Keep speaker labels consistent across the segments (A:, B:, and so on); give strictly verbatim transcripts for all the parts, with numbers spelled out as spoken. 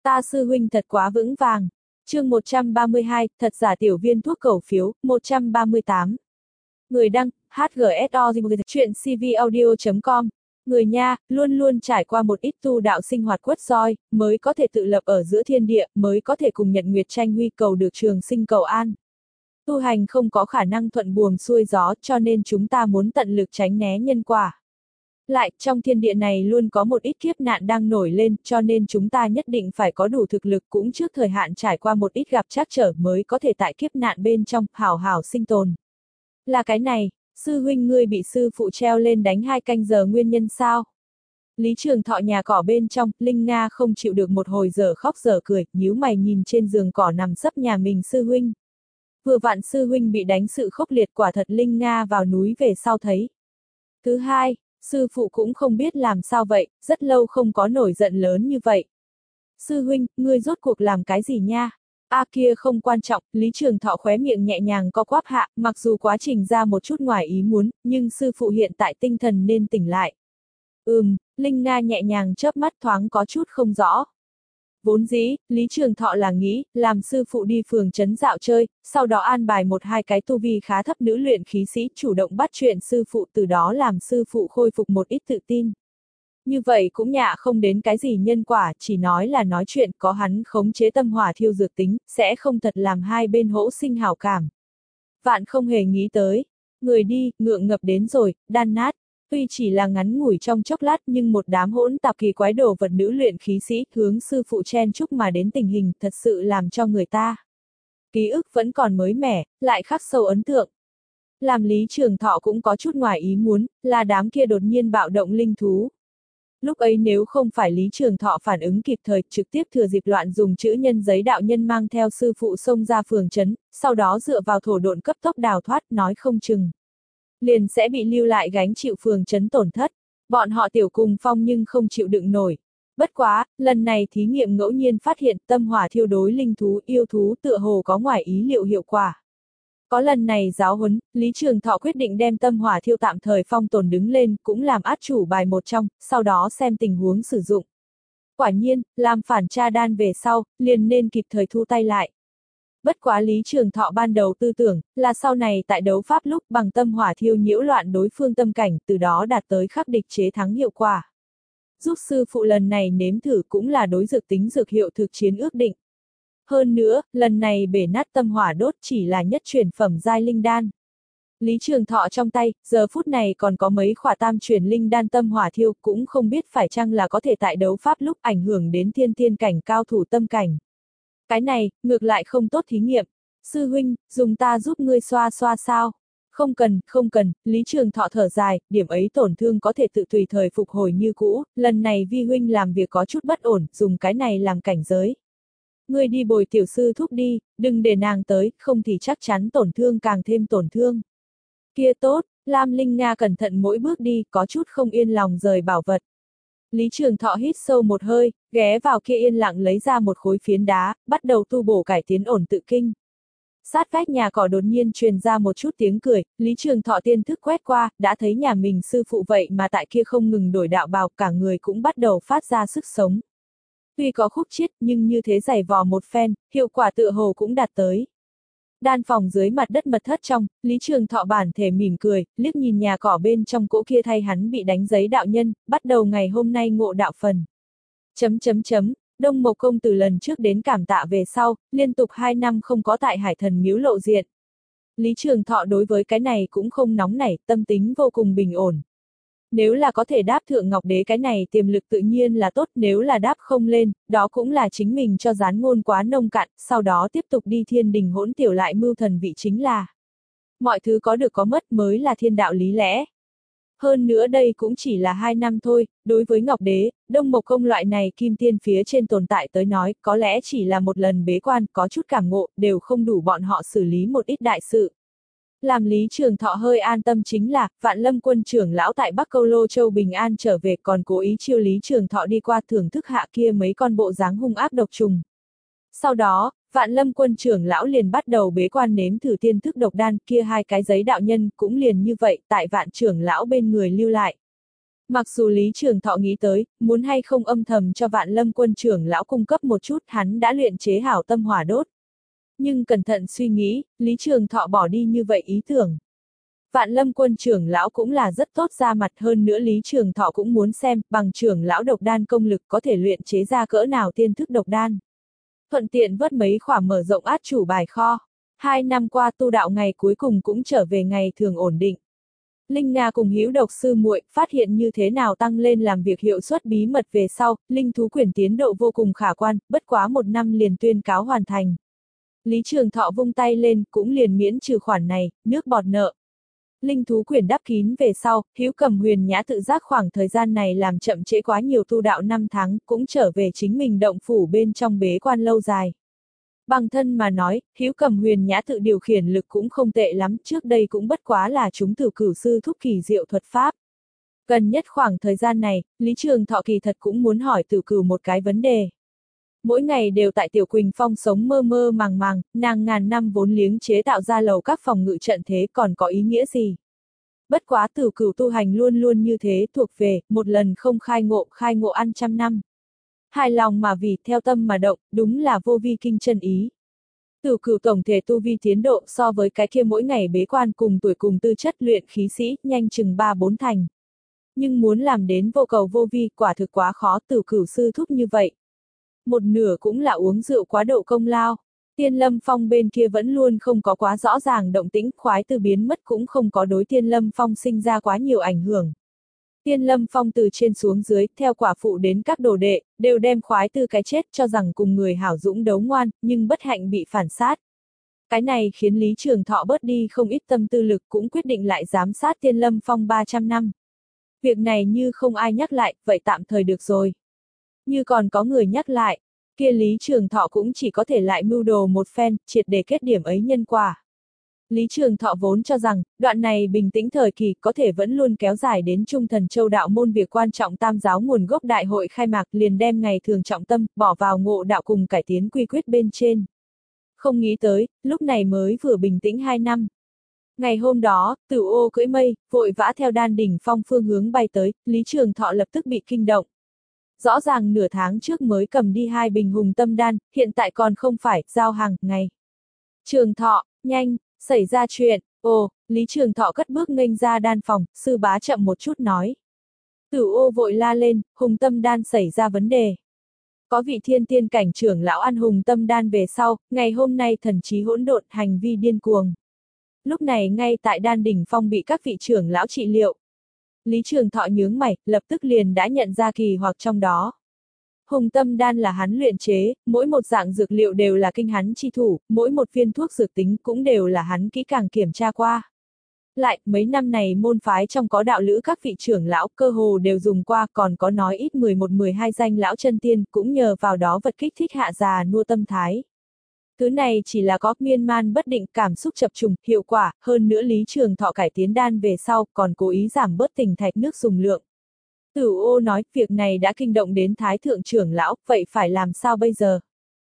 A: Ta sư huynh thật quá vững vàng. Chương một trăm ba mươi hai, thật giả tiểu viên thuốc cầu phiếu, một trăm ba mươi tám. Người đăng, hát giê ét o chuyện c v audio chấm com. Người nha, luôn luôn trải qua một ít tu đạo sinh hoạt quất roi, mới có thể tự lập ở giữa thiên địa, mới có thể cùng Nhật Nguyệt tranh huy cầu được trường sinh cầu an. Tu hành không có khả năng thuận buồm xuôi gió, cho nên chúng ta muốn tận lực tránh né nhân quả. Lại, trong thiên địa này luôn có một ít kiếp nạn đang nổi lên, cho nên chúng ta nhất định phải có đủ thực lực cũng trước thời hạn trải qua một ít gặp trắc trở mới có thể tại kiếp nạn bên trong, hảo hảo sinh tồn. Là cái này, sư huynh ngươi bị sư phụ treo lên đánh hai canh giờ nguyên nhân sao? Lý Trường Thọ nhà cỏ bên trong, Linh Nga không chịu được một hồi giờ khóc giờ cười, nhíu mày nhìn trên giường cỏ nằm sấp nhà mình sư huynh. Vừa vặn sư huynh bị đánh sự khốc liệt, quả thật Linh Nga vào núi về sau thấy. Thứ hai, sư phụ cũng không biết làm sao vậy, rất lâu không có nổi giận lớn như vậy. Sư huynh, ngươi rốt cuộc làm cái gì nha? A à kia không quan trọng, Lý Trường Thọ khóe miệng nhẹ nhàng co quắp hạ, mặc dù quá trình ra một chút ngoài ý muốn, nhưng sư phụ hiện tại tinh thần nên tỉnh lại. Ừm, Linh Nga nhẹ nhàng chớp mắt thoáng có chút không rõ. Vốn dĩ, Lý Trường Thọ là nghĩ, làm sư phụ đi phường trấn dạo chơi, sau đó an bài một hai cái tu vi khá thấp nữ luyện khí sĩ chủ động bắt chuyện sư phụ, từ đó làm sư phụ khôi phục một ít tự tin. Như vậy cũng nhạ không đến cái gì nhân quả, chỉ nói là nói chuyện, có hắn khống chế tâm hỏa thiêu dược tính, sẽ không thật làm hai bên hỗ sinh hảo cảm. Vạn không hề nghĩ tới. Người đi, ngượng ngập đến rồi, đan nát. Tuy chỉ là ngắn ngủi trong chốc lát nhưng một đám hỗn tạp kỳ quái đồ vật nữ luyện khí sĩ hướng sư phụ chen chúc mà đến tình hình thật sự làm cho người ta. Ký ức vẫn còn mới mẻ, lại khắc sâu ấn tượng. Làm Lý Trường Thọ cũng có chút ngoài ý muốn, là đám kia đột nhiên bạo động linh thú. Lúc ấy nếu không phải Lý Trường Thọ phản ứng kịp thời, trực tiếp thừa dịp loạn dùng chữ nhân giấy đạo nhân mang theo sư phụ xông ra phường trấn, sau đó dựa vào thổ độn cấp tốc đào thoát, nói không chừng. Liền sẽ bị lưu lại gánh chịu phường trấn tổn thất. Bọn họ tiểu cùng phong nhưng không chịu đựng nổi. Bất quá, lần này thí nghiệm ngẫu nhiên phát hiện tâm hỏa thiêu đối linh thú yêu thú tựa hồ có ngoài ý liệu hiệu quả. Có lần này giáo huấn, Lý Trường Thọ quyết định đem tâm hỏa thiêu tạm thời phong tồn đứng lên, cũng làm át chủ bài một trong, sau đó xem tình huống sử dụng. Quả nhiên, làm phản tra đan về sau, liền nên kịp thời thu tay lại. Bất quá Lý Trường Thọ ban đầu tư tưởng, là sau này tại đấu pháp lúc bằng tâm hỏa thiêu nhiễu loạn đối phương tâm cảnh, từ đó đạt tới khắc địch chế thắng hiệu quả. Giúp sư phụ lần này nếm thử cũng là đối dược tính dược hiệu thực chiến ước định. Hơn nữa, lần này bể nát tâm hỏa đốt chỉ là nhất truyền phẩm giai linh đan. Lý Trường Thọ trong tay, giờ phút này còn có mấy khỏa tam truyền linh đan tâm hỏa thiêu, cũng không biết phải chăng là có thể tại đấu pháp lúc ảnh hưởng đến thiên thiên cảnh cao thủ tâm cảnh. Cái này, ngược lại không tốt thí nghiệm. Sư huynh, dùng ta giúp ngươi xoa xoa sao? Không cần, không cần, Lý Trường Thọ thở dài, điểm ấy tổn thương có thể tự tùy thời phục hồi như cũ, lần này vi huynh làm việc có chút bất ổn, dùng cái này làm cảnh giới. Ngươi đi bồi tiểu sư thúc đi, đừng để nàng tới, không thì chắc chắn tổn thương càng thêm tổn thương. Kia tốt, Lam Linh Nga cẩn thận mỗi bước đi, có chút không yên lòng rời bảo vật. Lý Trường Thọ hít sâu một hơi, ghé vào kia yên lặng lấy ra một khối phiến đá, bắt đầu tu bổ cải tiến ổn tự kinh. Sát vách nhà cỏ đột nhiên truyền ra một chút tiếng cười, Lý Trường Thọ tiên thức quét qua, đã thấy nhà mình sư phụ vậy mà tại kia không ngừng đổi đạo bào, cả người cũng bắt đầu phát ra sức sống. Tuy có khúc chiết nhưng như thế giày vò một phen, hiệu quả tựa hồ cũng đạt tới. Đan phòng dưới mặt đất mật thất trong, Lý Trường Thọ bản thể mỉm cười, liếc nhìn nhà cỏ bên trong cỗ kia thay hắn bị đánh giấy đạo nhân, bắt đầu ngày hôm nay ngộ đạo phần. Chấm chấm chấm, Đông Mộc công từ lần trước đến cảm tạ về sau, liên tục hai năm không có tại Hải Thần miếu lộ diện. Lý Trường Thọ đối với cái này cũng không nóng nảy, tâm tính vô cùng bình ổn. Nếu là có thể đáp thượng Ngọc Đế cái này tiềm lực tự nhiên là tốt, nếu là đáp không lên, đó cũng là chính mình cho gián ngôn quá nông cạn, sau đó tiếp tục đi thiên đình hỗn tiểu lại mưu thần vị chính là. Mọi thứ có được có mất mới là thiên đạo lý lẽ. Hơn nữa đây cũng chỉ là hai năm thôi, đối với Ngọc Đế, Đông Mộc công loại này kim tiên phía trên tồn tại tới nói, có lẽ chỉ là một lần bế quan, có chút cảm ngộ, đều không đủ bọn họ xử lý một ít đại sự. Làm Lý Trường Thọ hơi an tâm chính là, Vạn Lâm quân trưởng lão tại Bắc Câu Lô Châu bình an trở về, còn cố ý chiêu Lý Trường Thọ đi qua thưởng thức hạ kia mấy con bộ dáng hung ác độc trùng. Sau đó, Vạn Lâm quân trưởng lão liền bắt đầu bế quan nếm thử tiên thức độc đan, kia hai cái giấy đạo nhân cũng liền như vậy tại Vạn trưởng lão bên người lưu lại. Mặc dù Lý Trường Thọ nghĩ tới, muốn hay không âm thầm cho Vạn Lâm Quân trưởng lão cung cấp một chút, hắn đã luyện chế hảo tâm hỏa đốt. Nhưng cẩn thận suy nghĩ, Lý Trường Thọ bỏ đi như vậy ý tưởng. Vạn Lâm Quân trưởng lão cũng là rất tốt ra mặt, hơn nữa Lý Trường Thọ cũng muốn xem, bằng trưởng lão độc đan công lực có thể luyện chế ra cỡ nào tiên thức độc đan. Thuận tiện vớt mấy khỏa mở rộng át chủ bài kho. Hai năm qua tu đạo ngày cuối cùng cũng trở về ngày thường ổn định. Linh Nga cùng Hữu Độc sư muội phát hiện như thế nào tăng lên làm việc hiệu suất bí mật về sau, linh thú quyển tiến độ vô cùng khả quan, bất quá một năm liền tuyên cáo hoàn thành. Lý Trường Thọ vung tay lên, cũng liền miễn trừ khoản này, nước bọt nợ. Linh thú quyển đắp kín về sau, Hữu Cầm Huyền Nhã tự giác khoảng thời gian này làm chậm trễ quá nhiều tu đạo năm tháng, cũng trở về chính mình động phủ bên trong bế quan lâu dài. Bằng thân mà nói, Hữu Cầm Huyền Nhã tự điều khiển lực cũng không tệ lắm, trước đây cũng bất quá là chúng tử cửu sư thúc kỳ diệu thuật pháp. Gần nhất khoảng thời gian này, Lý Trường Thọ kỳ thật cũng muốn hỏi tử cửu một cái vấn đề. Mỗi ngày đều tại Tiểu Quỳnh Phong sống mơ mơ màng màng, nàng ngàn năm vốn liếng chế tạo ra lầu các phòng ngự trận thế còn có ý nghĩa gì? Bất quá tử cửu tu hành luôn luôn như thế, thuộc về, một lần không khai ngộ, khai ngộ ăn trăm năm. Hài lòng mà vì, theo tâm mà động, đúng là vô vi kinh chân ý. Tử cửu tổng thể tu vi tiến độ so với cái kia mỗi ngày bế quan cùng tuổi cùng tư chất luyện khí sĩ, nhanh chừng ba bốn thành. Nhưng muốn làm đến vô cầu vô vi, quả thực quá khó, tử cửu sư thúc như vậy. Một nửa cũng là uống rượu quá độ công lao. Tiên Lâm Phong bên kia vẫn luôn không có quá rõ ràng động tĩnh, khoái từ biến mất cũng không có đối Tiên Lâm Phong sinh ra quá nhiều ảnh hưởng. Tiên Lâm Phong từ trên xuống dưới, theo quả phụ đến các đồ đệ, đều đem khoái tư cái chết cho rằng cùng người hảo dũng đấu ngoan, nhưng bất hạnh bị phản sát. Cái này khiến Lý Trường Thọ bớt đi không ít tâm tư lực, cũng quyết định lại giám sát Tiên Lâm Phong ba trăm năm. Việc này như không ai nhắc lại, vậy tạm thời được rồi. Như còn có người nhắc lại, kia Lý Trường Thọ cũng chỉ có thể lại mưu đồ một phen, triệt để kết điểm ấy nhân quả. Lý Trường Thọ vốn cho rằng, đoạn này bình tĩnh thời kỳ có thể vẫn luôn kéo dài đến Trung Thần Châu đạo môn việc quan trọng tam giáo nguồn gốc đại hội khai mạc, liền đem ngày thường trọng tâm, bỏ vào ngộ đạo cùng cải tiến quy quyết bên trên. Không nghĩ tới, lúc này mới vừa bình tĩnh hai năm. Ngày hôm đó, Tử Ô cưỡi mây, vội vã theo Đan Đỉnh Phong phương hướng bay tới, Lý Trường Thọ lập tức bị kinh động. Rõ ràng nửa tháng trước mới cầm đi hai bình hùng tâm đan, hiện tại còn không phải, giao hàng, ngày. Trường Thọ, nhanh, xảy ra chuyện, ồ, Lý Trường Thọ cất bước nghênh ra đan phòng, sư bá chậm một chút nói. Tử Ô vội la lên, hùng tâm đan xảy ra vấn đề. Có vị thiên tiên cảnh trưởng lão ăn hùng tâm đan về sau, ngày hôm nay thần trí hỗn độn, hành vi điên cuồng. Lúc này ngay tại Đan Đỉnh Phong bị các vị trưởng lão trị liệu. Lý Trường Thọ nhướng mày, lập tức liền đã nhận ra kỳ hoặc trong đó. Hùng tâm đan là hắn luyện chế, mỗi một dạng dược liệu đều là kinh hắn chi thủ, mỗi một viên thuốc dược tính cũng đều là hắn kỹ càng kiểm tra qua. Lại, mấy năm này môn phái trong có đạo lữ các vị trưởng lão cơ hồ đều dùng qua, còn có nói ít mười một mười hai danh lão chân tiên, cũng nhờ vào đó vật kích thích hạ già nua tâm thái. Thứ này chỉ là có miên man bất định, cảm xúc chập trùng, hiệu quả, hơn nữa Lý Trường Thọ cải tiến đan về sau, còn cố ý giảm bớt tình thạch nước dùng lượng. Tử Ô nói, việc này đã kinh động đến Thái Thượng trưởng lão, vậy phải làm sao bây giờ?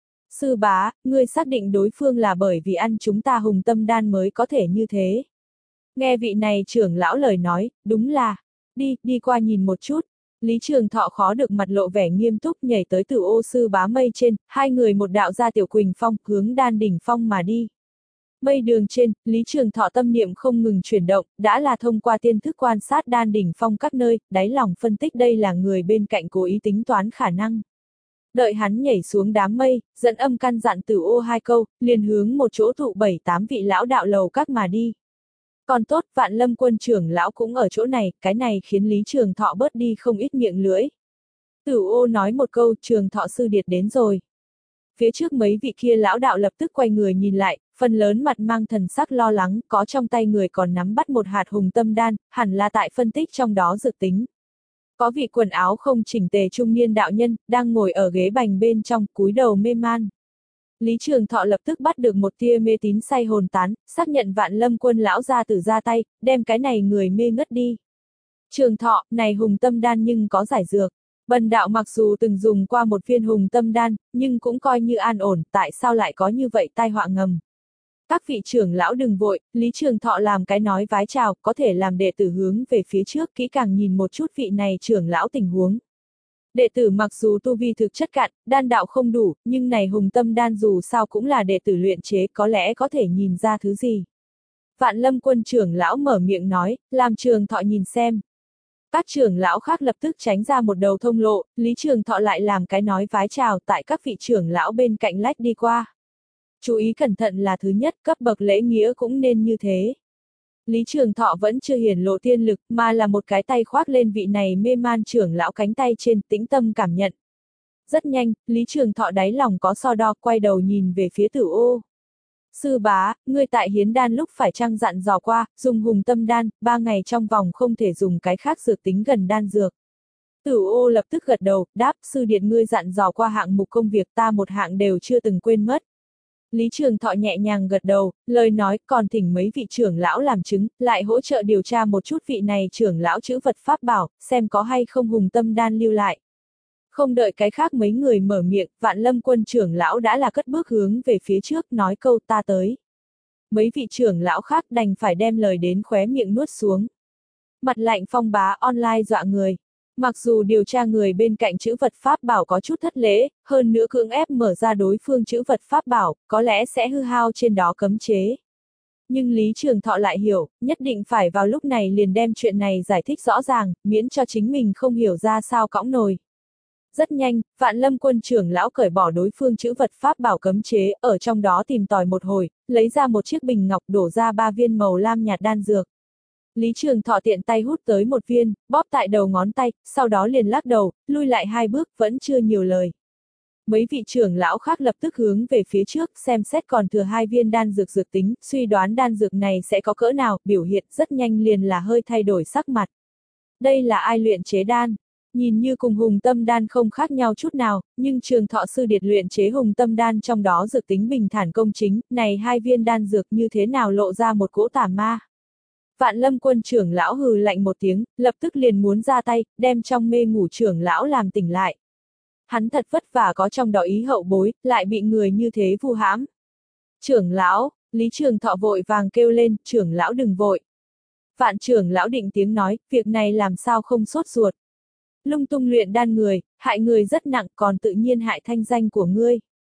A: Sư bá, ngươi xác định đối phương là bởi vì ăn chúng ta hùng tâm đan mới có thể như thế. Nghe vị này trưởng lão lời nói, đúng là, đi, đi qua nhìn một chút. Lý Trường Thọ khó được mặt lộ vẻ nghiêm túc nhảy tới Tử Ô sư bá mây trên, hai người một đạo ra Tiểu Quỳnh Phong, hướng Đan Đỉnh Phong mà đi. Mây đường trên, Lý Trường Thọ tâm niệm không ngừng chuyển động, đã là thông qua tiên thức quan sát Đan Đỉnh Phong các nơi, đáy lòng phân tích đây là người bên cạnh cố ý tính toán khả năng. Đợi hắn nhảy xuống đám mây, dẫn âm căn dặn Tử Ô hai câu, liền hướng một chỗ tụ bảy tám vị lão đạo lầu các mà đi. Còn tốt, Vạn Lâm Quân trưởng lão cũng ở chỗ này, cái này khiến Lý Trường Thọ bớt đi không ít miệng lưỡi. Tử Ô nói một câu, Trường Thọ sư điệt đến rồi. Phía trước mấy vị kia lão đạo lập tức quay người nhìn lại, phần lớn mặt mang thần sắc lo lắng, có trong tay người còn nắm bắt một hạt hùng tâm đan, hẳn là tại phân tích trong đó dự tính. Có vị quần áo không chỉnh tề trung niên đạo nhân, đang ngồi ở ghế bành bên trong, cúi đầu mê man. Lý Trường Thọ lập tức bắt được một tia mê tín say hồn tán, xác nhận Vạn Lâm Quân lão gia tử ra tay, đem cái này người mê ngất đi. Trường Thọ, này hùng tâm đan nhưng có giải dược. Bần đạo mặc dù từng dùng qua một viên hùng tâm đan, nhưng cũng coi như an ổn, tại sao lại có như vậy tai họa ngầm. Các vị trưởng lão đừng vội, Lý Trường Thọ làm cái nói vái chào, có thể làm đệ tử hướng về phía trước kỹ càng nhìn một chút vị này trưởng lão tình huống. Đệ tử mặc dù tu vi thực chất cạn, đan đạo không đủ, nhưng này hùng tâm đan dù sao cũng là đệ tử luyện chế, có lẽ có thể nhìn ra thứ gì. Vạn Lâm Quân trưởng lão mở miệng nói, làm Trường Thọ nhìn xem. Các trưởng lão khác lập tức tránh ra một đầu thông lộ, Lý Trường Thọ lại làm cái nói vái chào tại các vị trưởng lão bên cạnh lách đi qua. Chú ý cẩn thận là thứ nhất, cấp bậc lễ nghĩa cũng nên như thế. Lý Trường Thọ vẫn chưa hiển lộ tiên lực, mà là một cái tay khoác lên vị này mê man trưởng lão cánh tay trên, tĩnh tâm cảm nhận. Rất nhanh, Lý Trường Thọ đáy lòng có so đo, quay đầu nhìn về phía Tử Ô. Sư bá, ngươi tại hiến đan lúc phải chăng dặn dò qua, dùng hùng tâm đan, ba ngày trong vòng không thể dùng cái khác dược tính gần đan dược. Tử Ô lập tức gật đầu, đáp, sư điện ngươi dặn dò qua hạng mục công việc ta một hạng đều chưa từng quên mất. Lý Trường Thọ nhẹ nhàng gật đầu, lời nói, còn thỉnh mấy vị trưởng lão làm chứng, lại hỗ trợ điều tra một chút vị này trưởng lão chữ vật pháp bảo, xem có hay không hùng tâm đan lưu lại. Không đợi cái khác mấy người mở miệng, Vạn Lâm Quân trưởng lão đã là cất bước hướng về phía trước, nói câu ta tới. Mấy vị trưởng lão khác đành phải đem lời đến khóe miệng nuốt xuống. Mặt lạnh phong bá online dọa người. Mặc dù điều tra người bên cạnh chữ vật pháp bảo có chút thất lễ, hơn nữa cưỡng ép mở ra đối phương chữ vật pháp bảo, có lẽ sẽ hư hao trên đó cấm chế. Nhưng Lý Trường Thọ lại hiểu, nhất định phải vào lúc này liền đem chuyện này giải thích rõ ràng, miễn cho chính mình không hiểu ra sao cõng nồi. Rất nhanh, Vạn Lâm Quân trưởng lão cởi bỏ đối phương chữ vật pháp bảo cấm chế, ở trong đó tìm tòi một hồi, lấy ra một chiếc bình ngọc đổ ra ba viên màu lam nhạt đan dược. Lý Trường Thọ tiện tay hút tới một viên, bóp tại đầu ngón tay, sau đó liền lắc đầu, lui lại hai bước, vẫn chưa nhiều lời. Mấy vị trưởng lão khác lập tức hướng về phía trước, xem xét còn thừa hai viên đan dược dược tính, suy đoán đan dược này sẽ có cỡ nào, biểu hiện rất nhanh liền là hơi thay đổi sắc mặt. Đây là ai luyện chế đan? Nhìn như cùng hùng tâm đan không khác nhau chút nào, nhưng Trường Thọ sư điệt luyện chế hùng tâm đan trong đó dược tính bình thản công chính, này hai viên đan dược như thế nào lộ ra một cỗ tà ma. Vạn Lâm Quân trưởng lão hừ lạnh một tiếng, lập tức liền muốn ra tay, đem trong mê ngủ trưởng lão làm tỉnh lại. Hắn thật vất vả có trong đó ý hậu bối, lại bị người như thế vu hãm. Trưởng lão, Lý Trường Thọ vội vàng kêu lên, trưởng lão đừng vội. Vạn trưởng lão định tiếng nói, việc này làm sao không sốt ruột. Lung tung luyện đan người, hại người rất nặng, còn tự nhiên hại thanh danh của ngươi.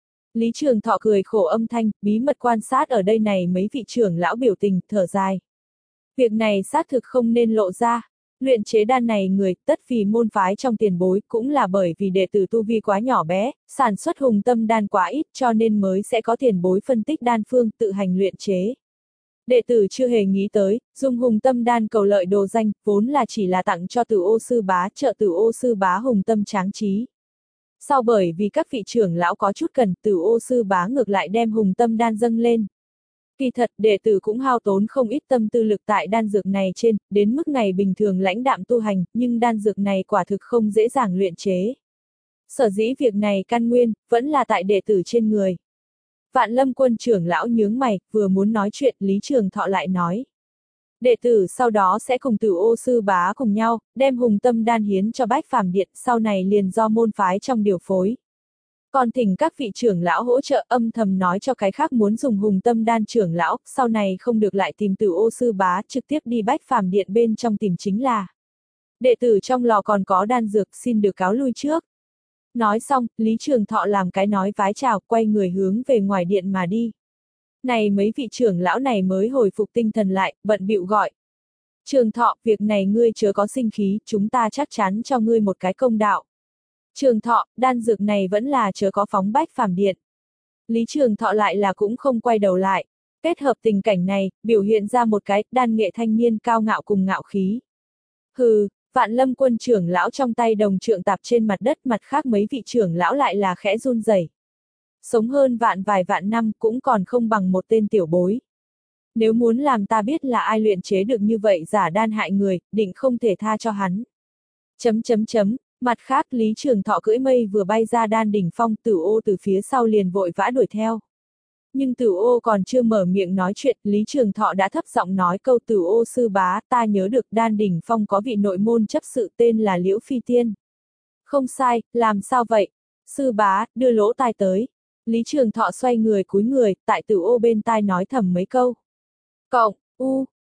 A: Lý Trường Thọ cười khổ âm thanh, bí mật quan sát ở đây này mấy vị trưởng lão biểu tình, thở dài. Việc này xác thực không nên lộ ra. Luyện chế đan này người, tất vì môn phái trong tiền bối, cũng là bởi vì đệ tử tu vi quá nhỏ bé, sản xuất hùng tâm đan quá ít cho nên mới sẽ có tiền bối phân tích đan phương tự hành luyện chế. Đệ tử chưa hề nghĩ tới, dùng hùng tâm đan cầu lợi đồ danh, vốn là chỉ là tặng cho Tử Ô sư bá, trợ Tử Ô sư bá hùng tâm tráng trí. Sau bởi vì các vị trưởng lão có chút cần, Tử Ô sư bá ngược lại đem hùng tâm đan dâng lên. Kỳ thật, đệ tử cũng hao tốn không ít tâm tư lực tại đan dược này trên, đến mức ngày bình thường lãnh đạm tu hành, nhưng đan dược này quả thực không dễ dàng luyện chế. Sở dĩ việc này căn nguyên, vẫn là tại đệ tử trên người. Vạn Lâm Quân trưởng lão nhướng mày, vừa muốn nói chuyện, Lý Trường Thọ lại nói. Đệ tử sau đó sẽ cùng Tử Ô sư bá cùng nhau, đem hùng tâm đan hiến cho Bách Phàm Điện, sau này liền do môn phái trong điều phối. Còn thỉnh các vị trưởng lão hỗ trợ, âm thầm nói cho cái khác muốn dùng hùng tâm đan trưởng lão, sau này không được lại tìm Tử Ô sư bá, trực tiếp đi Bách Phàm Điện bên trong tìm chính là. Đệ tử trong lò còn có đan dược, xin được cáo lui trước. Nói xong, Lý Trường Thọ làm cái nói vái chào, quay người hướng về ngoài điện mà đi. Này mấy vị trưởng lão này mới hồi phục tinh thần lại, bận bịu gọi. Trường Thọ, việc này ngươi chớ có sinh khí, chúng ta chắc chắn cho ngươi một cái công đạo. Trường Thọ, đan dược này vẫn là chớ có phóng Bách Phàm Điện. Lý Trường Thọ lại là cũng không quay đầu lại. Kết hợp tình cảnh này, biểu hiện ra một cái đan nghệ thanh niên cao ngạo cùng ngạo khí. Hừ, Vạn Lâm Quân trưởng lão trong tay đồng trượng tạp trên mặt đất, mặt khác mấy vị trưởng lão lại là khẽ run rẩy. Sống hơn vạn vài vạn năm cũng còn không bằng một tên tiểu bối. Nếu muốn làm ta biết là ai luyện chế được như vậy giả đan hại người, định không thể tha cho hắn. Chấm chấm chấm. Mặt khác, Lý Trường Thọ cưỡi mây vừa bay ra đan đỉnh phong, Tử Ô từ phía sau liền vội vã đuổi theo. Nhưng Tử Ô còn chưa mở miệng nói chuyện, Lý Trường Thọ đã thấp giọng nói câu Tử Ô sư bá, ta nhớ được đan đỉnh phong có vị nội môn chấp sự tên là Liễu Phi Tiên. Không sai, làm sao vậy? Sư bá, đưa lỗ tai tới. Lý Trường Thọ xoay người cúi người, tại tử ô bên tai nói thầm mấy câu. Cộng, u,